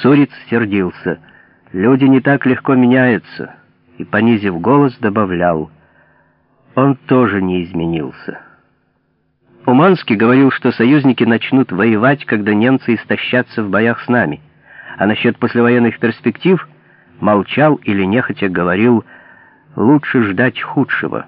Суриц сердился. Люди не так легко меняются. И, понизив голос, добавлял: он тоже не изменился. Уманский говорил, что союзники начнут воевать, когда немцы истощатся в боях с нами. А насчет послевоенных перспектив молчал или нехотя говорил: лучше ждать худшего.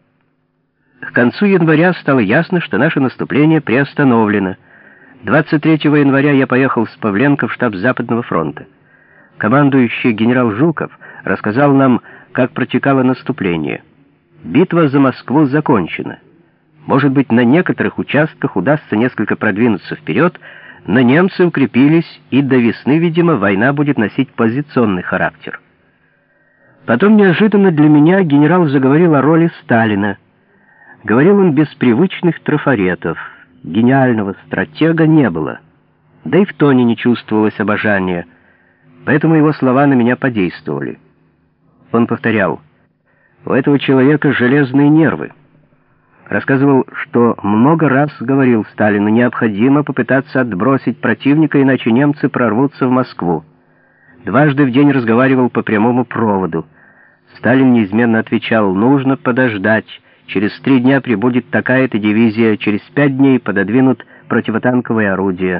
К концу января стало ясно, что наше наступление приостановлено. 23 января я поехал с Павленко в штаб Западного фронта. Командующий генерал Жуков рассказал нам, как протекало наступление. Битва за Москву закончена. Может быть, на некоторых участках удастся несколько продвинуться вперед, но немцы укрепились, и до весны, видимо, война будет носить позиционный характер. Потом неожиданно для меня генерал заговорил о роли Сталина. Говорил он без привычных трафаретов. Гениального стратега не было. Да и в тоне не чувствовалось обожания. Поэтому его слова на меня подействовали. Он повторял: у этого человека железные нервы. Рассказывал, что много раз говорил Сталину: необходимо попытаться отбросить противника, иначе немцы прорвутся в Москву. Дважды в день разговаривал по прямому проводу. Сталин неизменно отвечал: нужно подождать. Через 3 дня прибудет такая-то дивизия, через 5 дней пододвинут противотанковые орудия.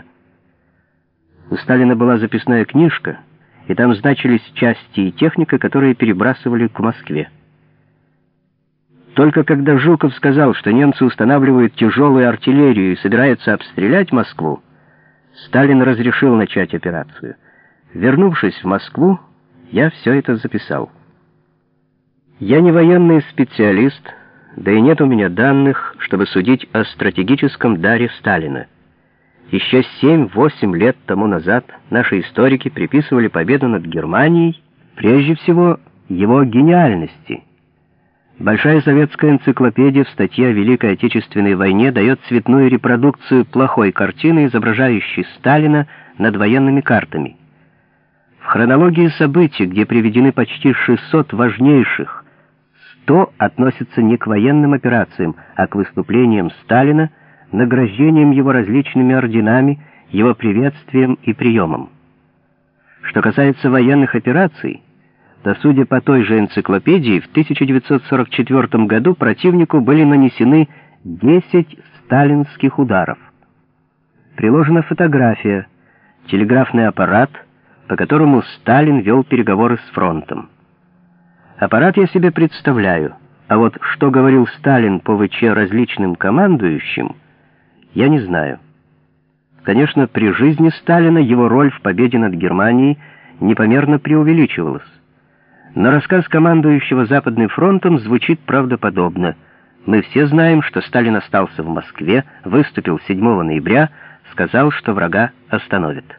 У Сталина была записная книжка, и там значились части и техника, которые перебрасывали к Москве. Только когда Жуков сказал, что немцы устанавливают тяжелую артиллерию и собираются обстрелять Москву, Сталин разрешил начать операцию. Вернувшись в Москву, я все это записал. Я не военный специалист, да и нет у меня данных, чтобы судить о стратегическом даре Сталина. Еще 7-8 лет тому назад наши историки приписывали победу над Германией прежде всего его гениальности. Большая советская энциклопедия в статье о Великой Отечественной войне дает цветную репродукцию плохой картины, изображающей Сталина над военными картами. В хронологии событий, где приведены почти 600 важнейших, 100 относятся не к военным операциям, а к выступлениям Сталина, награждением его различными орденами, его приветствием и приемом. Что касается военных операций, то, судя по той же энциклопедии, в 1944 году противнику были нанесены 10 сталинских ударов. Приложена фотография, телеграфный аппарат, по которому Сталин вел переговоры с фронтом. Аппарат я себе представляю, а вот что говорил Сталин по ВЧ различным командующим, я не знаю. Конечно, при жизни Сталина его роль в победе над Германией непомерно преувеличивалась. Но рассказ командующего Западным фронтом звучит правдоподобно. Мы все знаем, что Сталин остался в Москве, выступил 7 ноября, сказал, что врага остановит.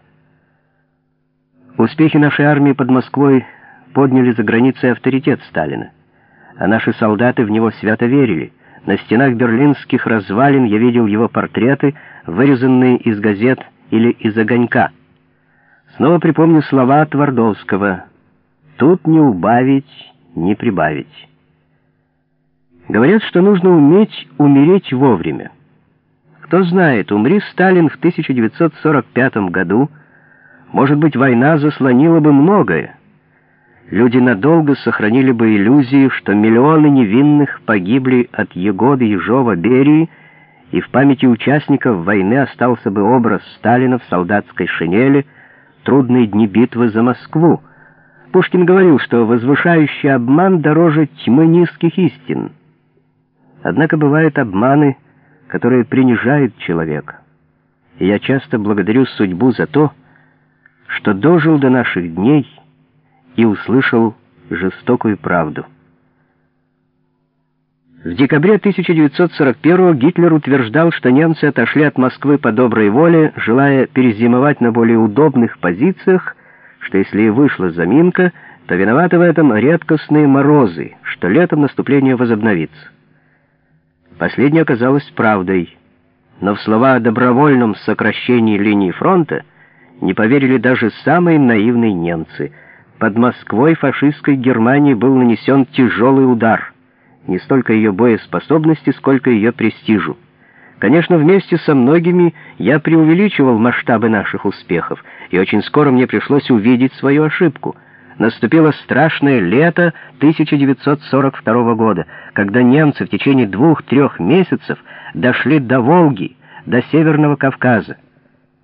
Успехи нашей армии под Москвой подняли за границей авторитет Сталина, а наши солдаты в него свято верили. На стенах берлинских развалин я видел его портреты, вырезанные из газет или из огонька. Снова припомню слова Твардовского: «Тут не убавить, не прибавить». Говорят, что нужно уметь умереть вовремя. Кто знает, умри Сталин в 1945 году, может быть, война заслонила бы многое. Люди надолго сохранили бы иллюзию, что миллионы невинных погибли от Егоды, Ежова, Берии, и в памяти участников войны остался бы образ Сталина в солдатской шинели, трудные дни битвы за Москву. Пушкин говорил, что возвышающий обман дороже тьмы низких истин. Однако бывают обманы, которые принижают человека. И я часто благодарю судьбу за то, что дожил до наших дней и услышал жестокую правду. В декабре 1941-го Гитлер утверждал, что немцы отошли от Москвы по доброй воле, желая перезимовать на более удобных позициях, что если и вышла заминка, то виноваты в этом редкостные морозы, что летом наступление возобновится. Последнее оказалось правдой, но в слова о добровольном сокращении линии фронта не поверили даже самые наивные немцы. Под Москвой фашистской Германии был нанесен тяжелый удар, не столько ее боеспособности, сколько ее престижу. Конечно, вместе со многими я преувеличивал масштабы наших успехов, и очень скоро мне пришлось увидеть свою ошибку. Наступило страшное лето 1942 года, когда немцы в течение 2-3 месяцев дошли до Волги, до Северного Кавказа.